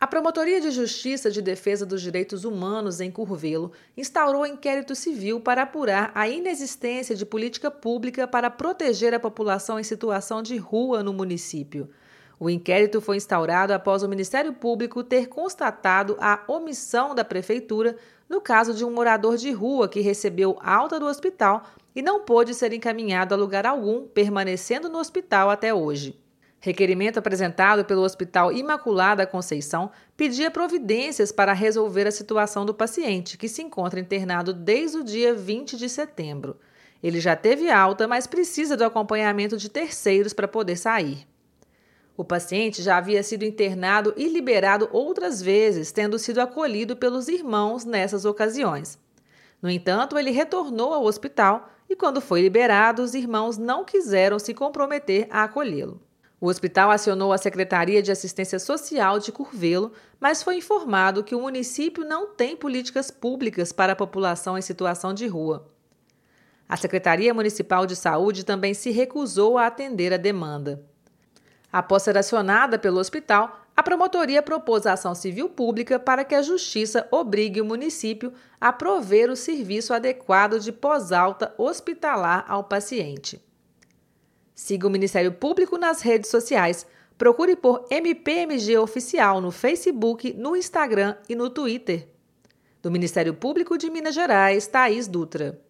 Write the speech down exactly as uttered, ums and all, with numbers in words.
A Promotoria de Justiça de Defesa dos Direitos Humanos em Curvelo instaurou inquérito civil para apurar a inexistência de política pública para proteger a população em situação de rua no município. O inquérito foi instaurado após o Ministério Público ter constatado a omissão da Prefeitura no caso de um morador de rua que recebeu alta do hospital e não pôde ser encaminhado a lugar algum, permanecendo no hospital até hoje. Requerimento apresentado pelo Hospital Imaculada Conceição pedia providências para resolver a situação do paciente, que se encontra internado desde o dia vinte de setembro. Ele já teve alta, mas precisa do acompanhamento de terceiros para poder sair. O paciente já havia sido internado e liberado outras vezes, tendo sido acolhido pelos irmãos nessas ocasiões. No entanto, ele retornou ao hospital e, quando foi liberado, os irmãos não quiseram se comprometer a acolhê-lo. O hospital acionou a Secretaria de Assistência Social de Curvelo, mas foi informado que o município não tem políticas públicas para a população em situação de rua. A Secretaria Municipal de Saúde também se recusou a atender a demanda. Após ser acionada pelo hospital, a promotoria propôs a ação civil pública para que a Justiça obrigue o município a prover o serviço adequado de pós-alta hospitalar ao paciente. Siga o Ministério Público nas redes sociais. Procure por M P M G Oficial no Facebook, no Instagram e no Twitter. Do Ministério Público de Minas Gerais, Thaís Dutra.